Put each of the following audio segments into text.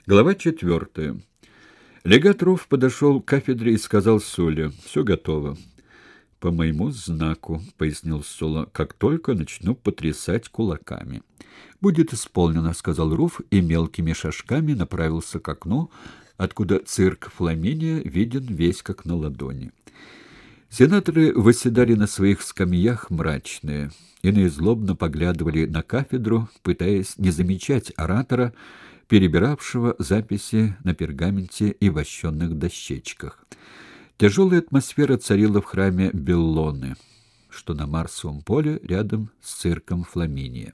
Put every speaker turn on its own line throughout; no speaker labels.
Глава 4. Легат Руф подошел к кафедре и сказал Суле: «Все готово». «По моему знаку», — пояснил Сула, — «как только начну потрясать кулаками». «Будет исполнено», — сказал Руф и мелкими шажками направился к окну, откуда цирк Фламиния виден весь как на ладони. Сенаторы восседали на своих скамьях мрачные, иные злобно поглядывали на кафедру, пытаясь не замечать оратора, перебиравшего записи на пергаменте и вощенных дощечках. Тяжелая атмосфера царила в храме Беллоны, что на Марсовом поле рядом с цирком Фламиния.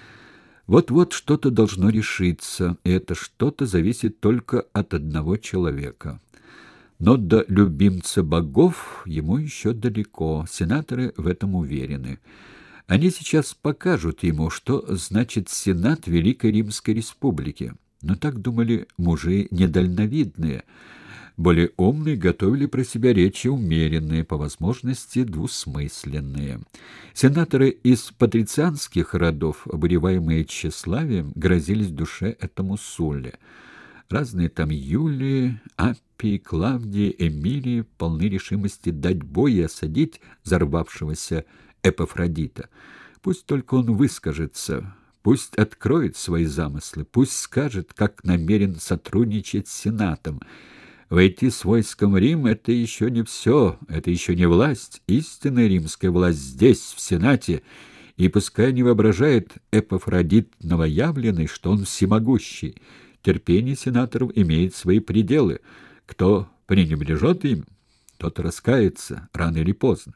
Вот-вот что-то должно решиться, и это что-то зависит только от одного человека. Но до любимца богов ему еще далеко, сенаторы в этом уверены. Они сейчас покажут ему, что значит Сенат Великой Римской Республики. Но так думали мужи недальновидные. Более умные готовили про себя речи умеренные, по возможности двусмысленные. Сенаторы из патрицианских родов, обуреваемые тщеславием, грозились душе этому Сулле. Разные там Юлии, Аппии, Клавдии, Эмилии полны решимости дать бой и осадить взорвавшегося Эпафродита. Пусть только он выскажется, пусть откроет свои замыслы, пусть скажет, как намерен сотрудничать с Сенатом. Войти с войском в Рим — это еще не все, это еще не власть. Истинная римская власть здесь, в Сенате, и пускай не воображает Эпафродит новоявленный, что он всемогущий. Терпение сенаторов имеет свои пределы. Кто пренебрежет им, тот раскается рано или поздно.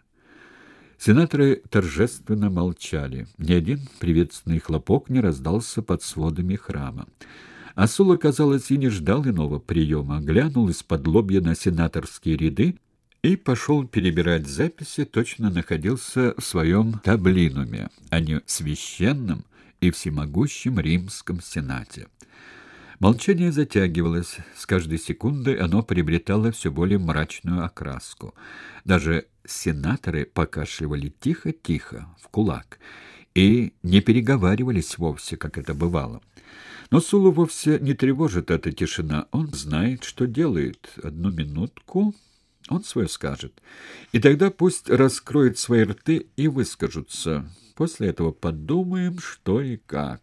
Сенаторы торжественно молчали. Ни один приветственный хлопок не раздался под сводами храма. А Сула, казалось, и не ждал иного приема, глянул из-под лобья на сенаторские ряды и пошел перебирать записи, точно находился в своем таблинуме, а не в священном и всемогущем римском сенате. Молчание затягивалось, с каждой секундой оно приобретало все более мрачную окраску. Даже сенаторы покашливали тихо-тихо, в кулак, и не переговаривались вовсе, как это бывало. Но Сулу вовсе не тревожит эта тишина, он знает, что делает. Одну минутку, он свое скажет. И тогда пусть раскроет свои рты и выскажутся. После этого подумаем, что и как.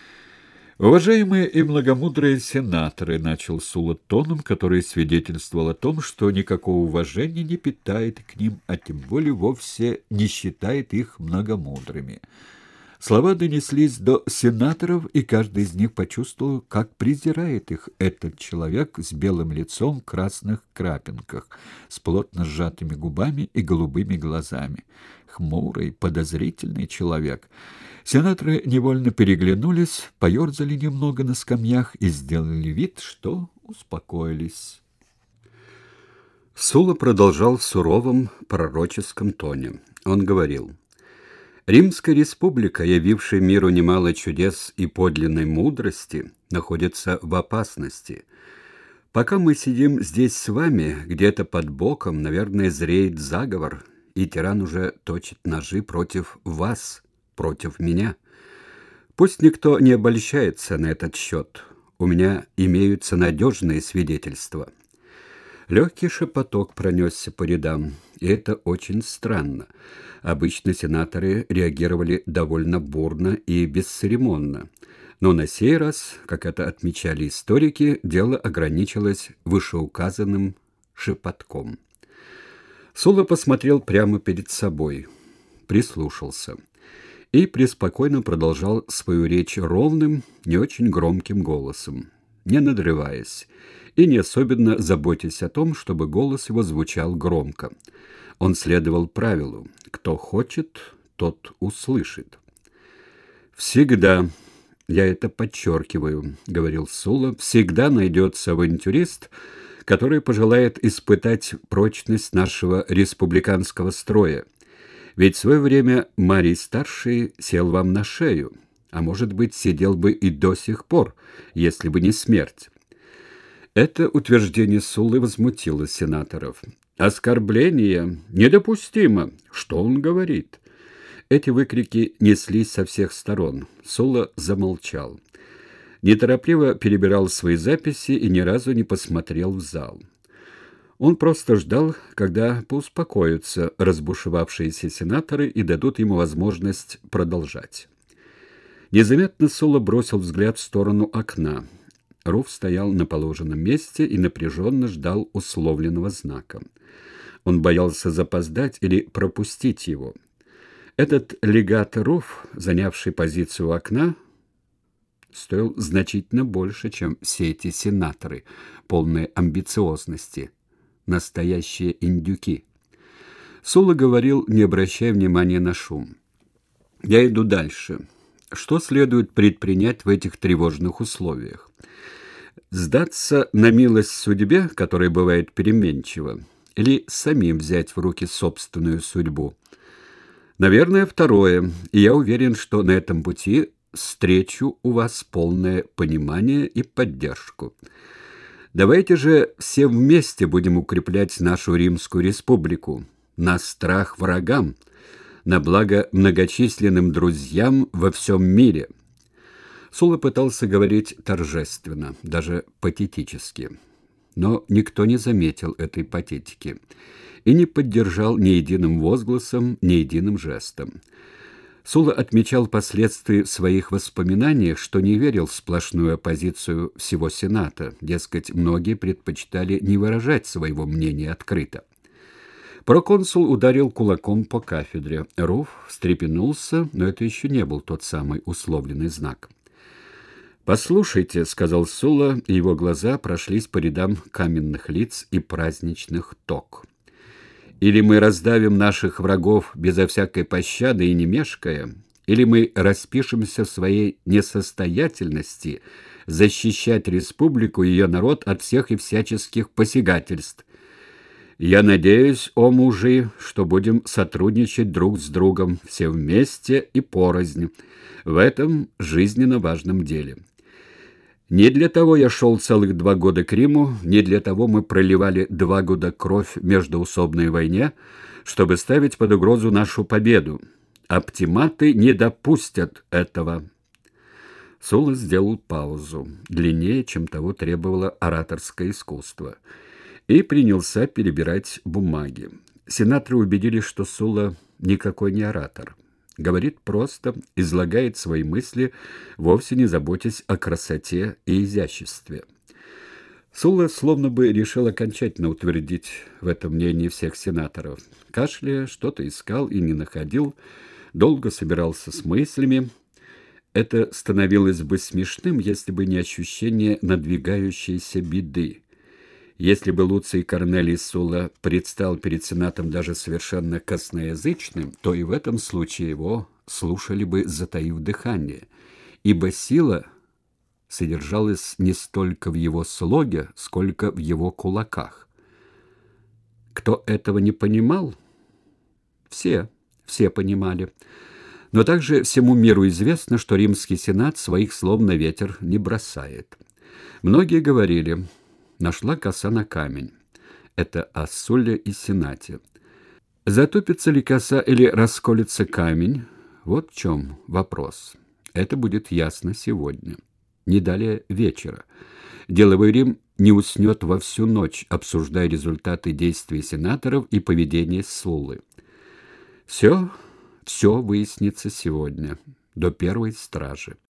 «Уважаемые и многомудрые сенаторы», — начал Сула тоном, который свидетельствовал о том, что никакого уважения не питает к ним, а тем более вовсе не считает их многомудрыми. Слова донеслись до сенаторов, и каждый из них почувствовал, как презирает их этот человек с белым лицом в красных крапинках, с плотно сжатыми губами и голубыми глазами. Хмурый, подозрительный человек. Сенаторы невольно переглянулись, поерзали немного на скамьях и сделали вид, что успокоились. Сула продолжал в суровом пророческом тоне. Он говорил: «Римская республика, явившая миру немало чудес и подлинной мудрости, находится в опасности. Пока мы сидим здесь с вами, где-то под боком, наверное, зреет заговор, и тиран уже точит ножи против вас, против меня. Пусть никто не обольщается на этот счет. У меня имеются надежные свидетельства». Легкий шепоток пронесся по рядам, и это очень странно. Обычно сенаторы реагировали довольно бурно и бесцеремонно. Но на сей раз, как это отмечали историки, дело ограничилось вышеуказанным шепотком. Сула посмотрел прямо перед собой, прислушался и преспокойно продолжал свою речь ровным, не очень громким голосом, не надрываясь и не особенно заботясь о том, чтобы голос его звучал громко. Он следовал правилу: кто хочет, тот услышит. «Всегда, я это подчеркиваю, — говорил Сула, — всегда найдется авантюрист, который пожелает испытать прочность нашего республиканского строя. Ведь в свое время Марий-старший сел вам на шею, а, может быть, сидел бы и до сих пор, если бы не смерть». Это утверждение Суллы возмутило сенаторов. «Оскорбление недопустимо! Что он говорит?» Эти выкрики неслись со всех сторон. Сула замолчал. неторопливо перебирал свои записи и ни разу не посмотрел в зал. Он просто ждал, когда поуспокоятся разбушевавшиеся сенаторы и дадут ему возможность продолжать. Незаметно Сула бросил взгляд в сторону окна. Руф стоял на положенном месте и напряженно ждал условленного знака. Он боялся запоздать или пропустить его. Этот легат Руф, занявший позицию у окна, стоил значительно больше, чем все эти сенаторы, полные амбициозности, настоящие индюки. Сула говорил, не обращая внимания на шум. «Я иду дальше. Что следует предпринять в этих тревожных условиях? Сдаться на милость судьбе, которая бывает переменчива, или самим взять в руки собственную судьбу? Наверное, второе, и я уверен, что на этом пути встречу у вас полное понимание и поддержку. Давайте же все вместе будем укреплять нашу Римскую республику на страх врагам, на благо многочисленным друзьям во всем мире». Сула пытался говорить торжественно, даже патетически. Но никто не заметил этой патетики и не поддержал ни единым возгласом, ни единым жестом. Сула отмечал впоследствии в своих воспоминаниях, что не верил в сплошную оппозицию всего Сената, дескать, многие предпочитали не выражать своего мнения открыто. Проконсул ударил кулаком по кафедре. Руф встрепенулся, но это еще не был тот самый условленный знак. «Послушайте», — сказал Сула, и его глаза прошлись по рядам каменных лиц и праздничных ток. «Или мы раздавим наших врагов безо всякой пощады и не мешкая, или мы распишемся в своей несостоятельности защищать республику и ее народ от всех и всяческих посягательств. Я надеюсь, о мужи, что будем сотрудничать друг с другом, все вместе и порознь, в этом жизненно важном деле. Не для того я шел целых 2 года к Риму, не для того мы проливали 2 года кровь в междоусобной войне, чтобы ставить под угрозу нашу победу. Оптиматы не допустят этого». Сула сделал паузу, длиннее, чем того требовало ораторское искусство, и принялся перебирать бумаги. Сенаторы убедились, что Сула никакой не оратор. Говорит просто, излагает свои мысли, вовсе не заботясь о красоте и изяществе. Сула словно бы решил окончательно утвердить в этом мнении всех сенаторов. Кашляя, что-то искал и не находил, долго собирался с мыслями. Это становилось бы смешным, если бы не ощущение надвигающейся беды. Если бы Луций Корнелий Сула предстал перед Сенатом даже совершенно косноязычным, то и в этом случае его слушали бы, затаив дыхание, ибо сила содержалась не столько в его слоге, сколько в его кулаках. Кто этого не понимал? Все понимали. Но также всему миру известно, что Римский Сенат своих слов на ветер не бросает. Многие говорили: «Нашла коса на камень». Это о Сулле и Сенате. Затупится ли коса или расколется камень? Вот в чем вопрос. Это будет ясно сегодня, не далее вечера. Деловой Рим не уснет во всю ночь, обсуждая результаты действий сенаторов и поведения Суллы. Все выяснится сегодня, до первой стражи.